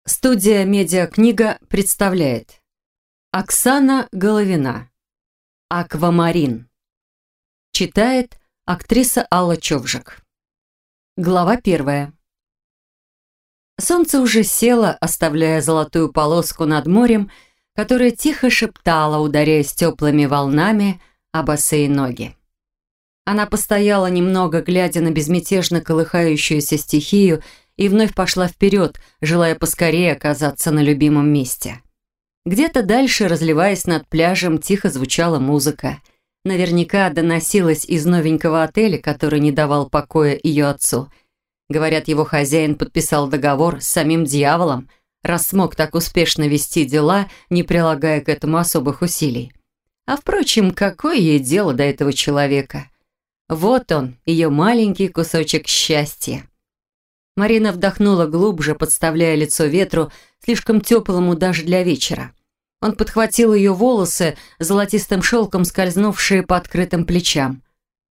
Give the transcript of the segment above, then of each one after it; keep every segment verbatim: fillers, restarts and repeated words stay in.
Студия «Медиакнига» представляет Оксана Головина. «Аквамарин». Читает актриса Алла Човжик. Глава первая. Солнце уже село, оставляя золотую полоску над морем, которая тихо шептала, ударяясь теплыми волнами о босые ноги. Она постояла немного, глядя на безмятежно колыхающуюся стихию, и вновь пошла вперед, желая поскорее оказаться на любимом месте. Где-то дальше, разливаясь над пляжем, тихо звучала музыка. Наверняка доносилась из новенького отеля, который не давал покоя ее отцу. Говорят, его хозяин подписал договор с самим дьяволом, раз смог так успешно вести дела, не прилагая к этому особых усилий. А впрочем, какое ей дело до этого человека? Вот он, ее маленький кусочек счастья. Марина вдохнула глубже, подставляя лицо ветру, слишком теплому даже для вечера. Он подхватил ее волосы, золотистым шелком скользнувшие по открытым плечам.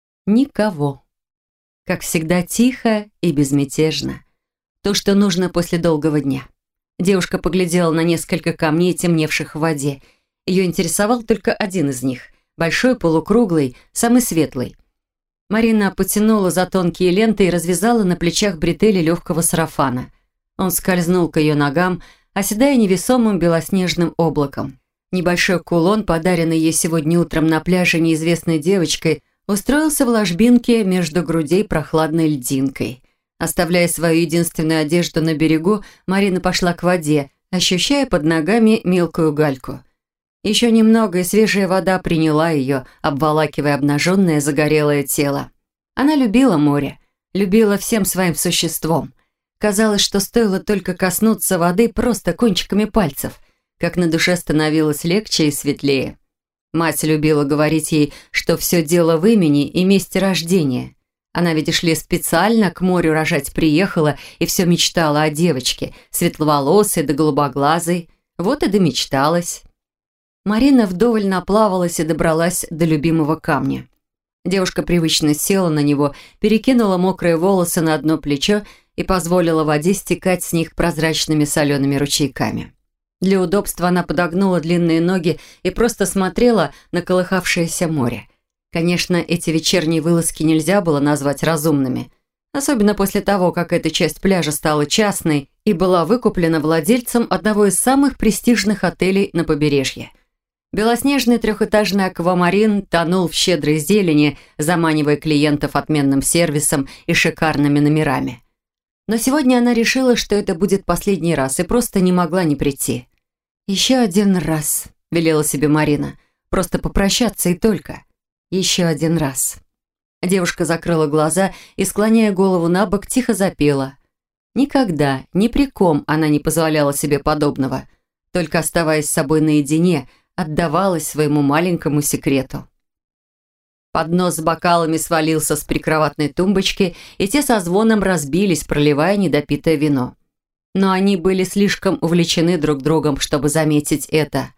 Никого. Как всегда, тихо и безмятежно. То, что нужно после долгого дня. Девушка поглядела на несколько камней, темневших в воде. Ее интересовал только один из них, большой, полукруглый, самый светлый. Марина потянула за тонкие ленты и развязала на плечах бретели легкого сарафана. Он скользнул к ее ногам, оседая невесомым белоснежным облаком. Небольшой кулон, подаренный ей сегодня утром на пляже неизвестной девочкой, устроился в ложбинке между грудей прохладной льдинкой. Оставляя свою единственную одежду на берегу, Марина пошла к воде, ощущая под ногами мелкую гальку. Еще немного, и свежая вода приняла ее, обволакивая обнаженное загорелое тело. Она любила море, любила всем своим существом. Казалось, что стоило только коснуться воды просто кончиками пальцев, как на душе становилось легче и светлее. Мать любила говорить ей, что все дело в имени и месте рождения. Она, видишь ли, специально к морю рожать приехала и все мечтала о девочке, светловолосой да голубоглазой. Вот и домечталась. Марина вдоволь наплавалась и добралась до любимого камня. Девушка привычно села на него, перекинула мокрые волосы на одно плечо и позволила воде стекать с них прозрачными солеными ручейками. Для удобства она подогнула длинные ноги и просто смотрела на колыхавшееся море. Конечно, эти вечерние вылазки нельзя было назвать разумными, особенно после того, как эта часть пляжа стала частной и была выкуплена владельцем одного из самых престижных отелей на побережье. Белоснежный трехэтажный аквамарин тонул в щедрой зелени, заманивая клиентов отменным сервисом и шикарными номерами. Но сегодня она решила, что это будет последний раз, и просто не могла не прийти. «Еще один раз», — велела себе Марина, — «просто попрощаться и только. Еще один раз». Девушка закрыла глаза и, склоняя голову на бок, тихо запела. Никогда, ни при ком она не позволяла себе подобного, только оставаясь с собой наедине, отдавалась своему маленькому секрету. Поднос с бокалами свалился с прикроватной тумбочки, и те со звоном разбились, проливая недопитое вино. Но они были слишком увлечены друг другом, чтобы заметить это.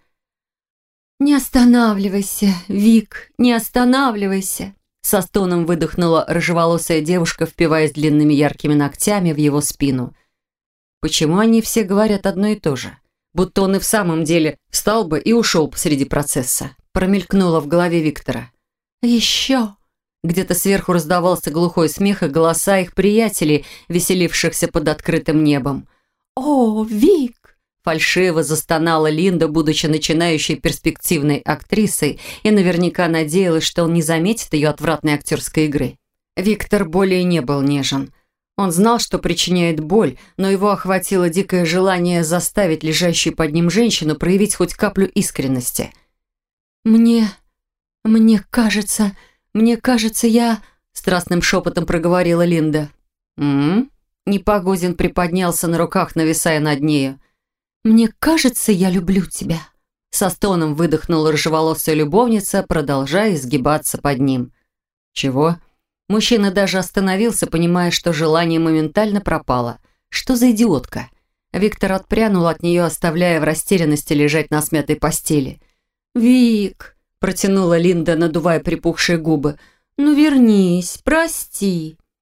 «Не останавливайся, Вик, не останавливайся!» Со стоном выдохнула рыжеволосая девушка, впиваясь длинными яркими ногтями в его спину. Почему они все говорят одно и то же? Будто он и в самом деле встал бы и ушел посреди процесса. Промелькнуло в голове Виктора. «Еще!» Где-то сверху раздавался глухой смех и голоса их приятелей, веселившихся под открытым небом. «О, Вик!» Фальшиво застонала Линда, будучи начинающей перспективной актрисой, и наверняка надеялась, что он не заметит ее отвратной актерской игры. Виктор более не был нежен. Он знал, что причиняет боль, но его охватило дикое желание заставить лежащую под ним женщину проявить хоть каплю искренности. «Мне... мне кажется... мне кажется, я...» страстным шепотом проговорила Линда. «М-м-м?» Непогодин приподнялся на руках, нависая над нею. «Мне кажется, я люблю тебя», со стоном выдохнула рыжеволосая любовница, продолжая изгибаться под ним. «Чего?» Мужчина даже остановился, понимая, что желание моментально пропало. Что за идиотка? Виктор отпрянул от нее, оставляя в растерянности лежать на смятой постели. «Вик!» – протянула Линда, надувая припухшие губы. «Ну вернись, прости!»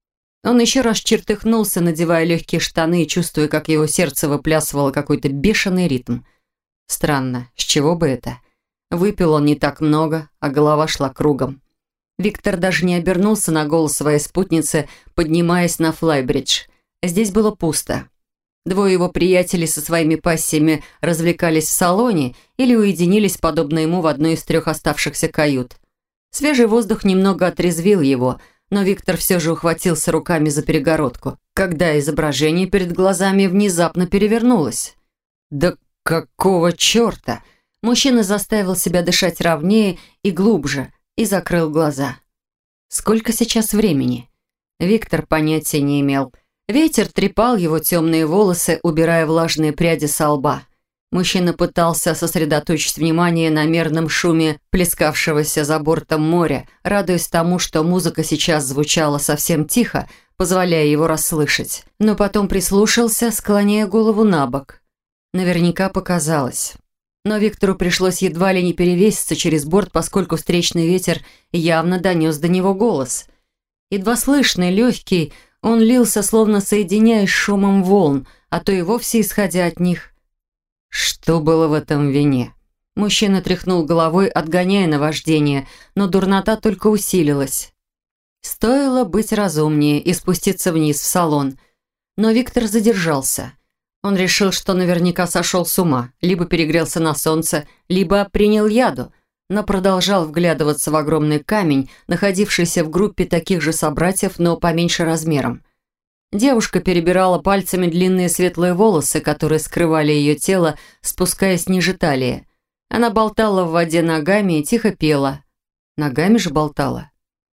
Он еще раз чертыхнулся, надевая легкие штаны и чувствуя, как его сердце выплясывало какой-то бешеный ритм. Странно, с чего бы это? Выпил он не так много, а голова шла кругом. Виктор даже не обернулся на голос своей спутницы, поднимаясь на флайбридж. Здесь было пусто. Двое его приятелей со своими пассиями развлекались в салоне или уединились, подобно ему, в одной из трех оставшихся кают. Свежий воздух немного отрезвил его, но Виктор все же ухватился руками за перегородку, когда изображение перед глазами внезапно перевернулось. «Да какого черта?» Мужчина заставил себя дышать ровнее и глубже и закрыл глаза. Сколько сейчас времени? Виктор понятия не имел. Ветер трепал его темные волосы, убирая влажные пряди со лба. Мужчина пытался сосредоточить внимание на мерном шуме плескавшегося за бортом моря, радуясь тому, что музыка сейчас звучала совсем тихо, позволяя его расслышать. Но потом прислушался, склоняя голову на бок. Наверняка показалось. Но Виктору пришлось едва ли не перевеситься через борт, поскольку встречный ветер явно донес до него голос. Едва слышный, легкий, он лился, словно соединяясь с шумом волн, а то и вовсе исходя от них. Что было в этом вине? Мужчина тряхнул головой, отгоняя наваждение, но дурнота только усилилась. Стоило быть разумнее и спуститься вниз в салон. Но Виктор задержался. Он решил, что наверняка сошел с ума, либо перегрелся на солнце, либо принял яду, но продолжал вглядываться в огромный камень, находившийся в группе таких же собратьев, но поменьше размером. Девушка перебирала пальцами длинные светлые волосы, которые скрывали ее тело, спускаясь ниже талии. Она болтала в воде ногами и тихо пела. Ногами же болтала.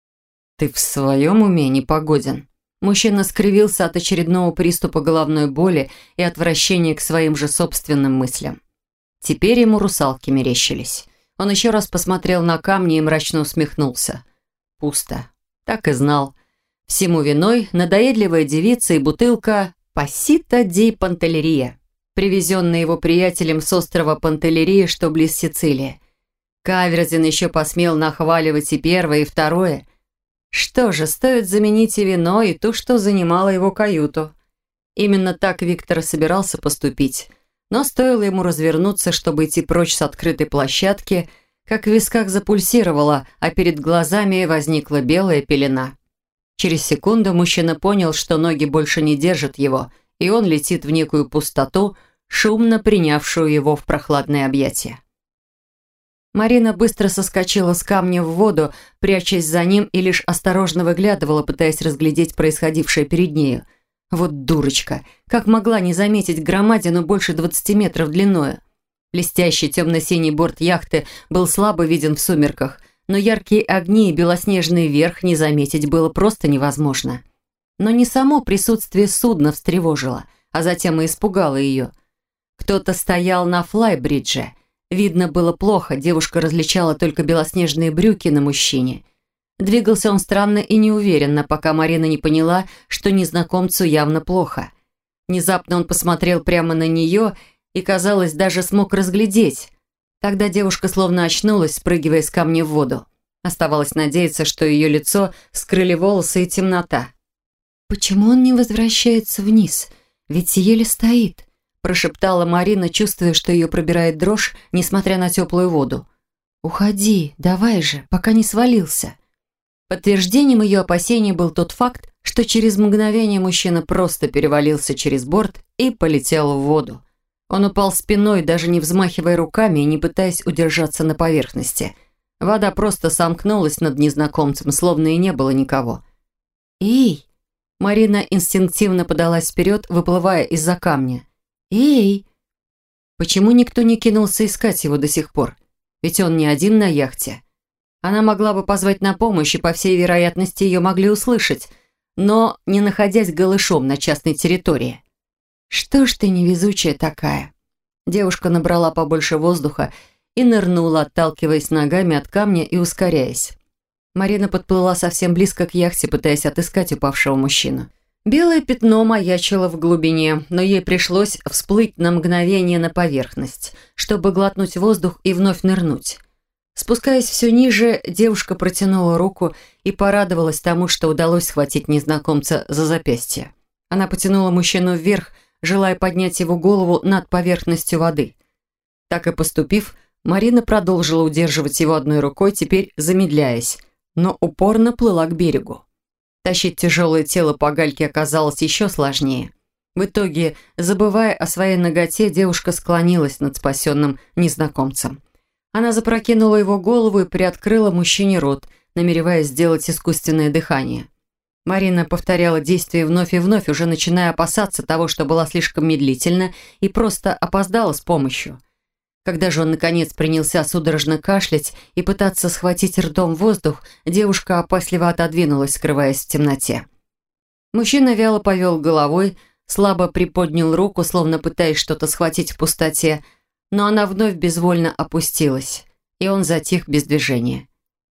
«Ты в своем уме, Непогодин?» Мужчина скривился от очередного приступа головной боли и отвращения к своим же собственным мыслям. Теперь ему русалки мерещились. Он еще раз посмотрел на камни и мрачно усмехнулся. Пусто. Так и знал. Всему виной надоедливая девица и бутылка «Пассита ди Пантелерия», привезенная его приятелем с острова Пантелерия, что близ Сицилии. Каверзин еще посмел нахваливать и первое, и второе. Что же, стоит заменить и вино, и то, что занимало его каюту. Именно так Виктор собирался поступить. Но стоило ему развернуться, чтобы идти прочь с открытой площадки, как в висках запульсировало, а перед глазами возникла белая пелена. Через секунду мужчина понял, что ноги больше не держат его, и он летит в некую пустоту, шумно принявшую его в прохладное объятие. Марина быстро соскочила с камня в воду, прячась за ним, и лишь осторожно выглядывала, пытаясь разглядеть происходившее перед нею. Вот дурочка, как могла не заметить громадину больше двадцати метров длиною. Блестящий темно-синий борт яхты был слабо виден в сумерках, но яркие огни и белоснежный верх не заметить было просто невозможно. Но не само присутствие судна встревожило, а затем и испугало ее. Кто-то стоял на флайбридже. Видно было плохо, девушка различала только белоснежные брюки на мужчине. Двигался он странно и неуверенно, пока Марина не поняла, что незнакомцу явно плохо. Внезапно он посмотрел прямо на нее и, казалось, даже смог разглядеть. Тогда девушка словно очнулась, спрыгивая с камня в воду. Оставалось надеяться, что ее лицо скрыли волосы и темнота. «Почему он не возвращается вниз? Ведь еле стоит», прошептала Марина, чувствуя, что ее пробирает дрожь, несмотря на теплую воду. «Уходи, давай же, пока не свалился». Подтверждением ее опасений был тот факт, что через мгновение мужчина просто перевалился через борт и полетел в воду. Он упал спиной, даже не взмахивая руками и не пытаясь удержаться на поверхности. Вода просто сомкнулась над незнакомцем, словно и не было никого. «Эй!» Марина инстинктивно подалась вперед, выплывая из-за камня. «Эй!» Почему никто не кинулся искать его до сих пор? Ведь он не один на яхте. Она могла бы позвать на помощь, и, по всей вероятности, ее могли услышать, но не находясь голышом на частной территории. «Что ж ты невезучая такая?» Девушка набрала побольше воздуха и нырнула, отталкиваясь ногами от камня и ускоряясь. Марина подплыла совсем близко к яхте, пытаясь отыскать упавшего мужчину. Белое пятно маячило в глубине, но ей пришлось всплыть на мгновение на поверхность, чтобы глотнуть воздух и вновь нырнуть. Спускаясь все ниже, девушка протянула руку и порадовалась тому, что удалось схватить незнакомца за запястье. Она потянула мужчину вверх, желая поднять его голову над поверхностью воды. Так и поступив, Марина продолжила удерживать его одной рукой, теперь замедляясь, но упорно плыла к берегу. Тащить тяжелое тело по гальке оказалось еще сложнее. В итоге, забывая о своей наготе, девушка склонилась над спасенным незнакомцем. Она запрокинула его голову и приоткрыла мужчине рот, намереваясь сделать искусственное дыхание. Марина повторяла действие вновь и вновь, уже начиная опасаться того, что была слишком медлительна и просто опоздала с помощью. Когда же он, наконец, принялся судорожно кашлять и пытаться схватить ртом воздух, девушка опасливо отодвинулась, скрываясь в темноте. Мужчина вяло повел головой, слабо приподнял руку, словно пытаясь что-то схватить в пустоте, но она вновь безвольно опустилась, и он затих без движения.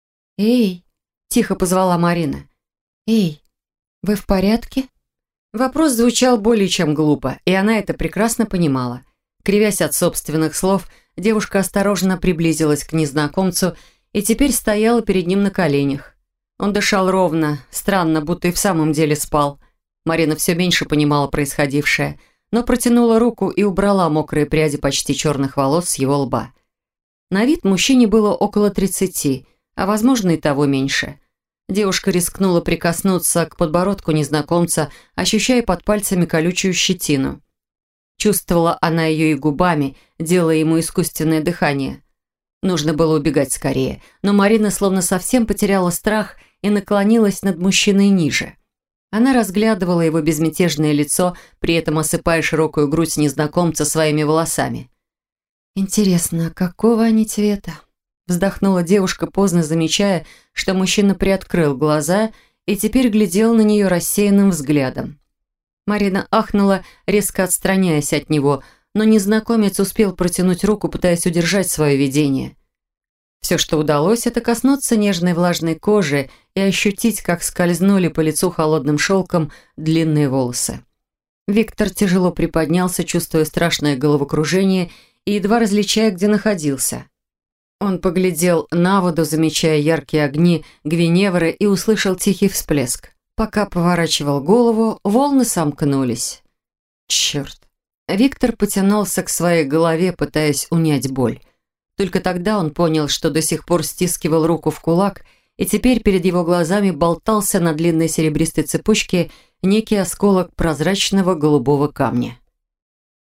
«Эй!» – тихо позвала Марина. «Эй, вы в порядке?» Вопрос звучал более чем глупо, и она это прекрасно понимала. Кривясь от собственных слов, девушка осторожно приблизилась к незнакомцу и теперь стояла перед ним на коленях. Он дышал ровно, странно, будто и в самом деле спал. Марина все меньше понимала происходившее, но протянула руку и убрала мокрые пряди почти черных волос с его лба. На вид мужчине было около тридцати, а возможно и того меньше. Девушка рискнула прикоснуться к подбородку незнакомца, ощущая под пальцами колючую щетину. Чувствовала она ее и губами, делая ему искусственное дыхание. Нужно было убегать скорее, но Марина словно совсем потеряла страх и наклонилась над мужчиной ниже. Она разглядывала его безмятежное лицо, при этом осыпая широкую грудь незнакомца своими волосами. «Интересно, какого они цвета?» Вздохнула девушка, поздно замечая, что мужчина приоткрыл глаза и теперь глядел на нее рассеянным взглядом. Марина ахнула, резко отстраняясь от него, но незнакомец успел протянуть руку, пытаясь удержать свое видение. Все, что удалось, это коснуться нежной влажной кожи и ощутить, как скользнули по лицу холодным шелком длинные волосы. Виктор тяжело приподнялся, чувствуя страшное головокружение и едва различая, где находился. Он поглядел на воду, замечая яркие огни Гвиневры, и услышал тихий всплеск. Пока поворачивал голову, волны сомкнулись. Черт! Виктор потянулся к своей голове, пытаясь унять боль. Только тогда он понял, что до сих пор стискивал руку в кулак, и теперь перед его глазами болтался на длинной серебристой цепочке некий осколок прозрачного голубого камня.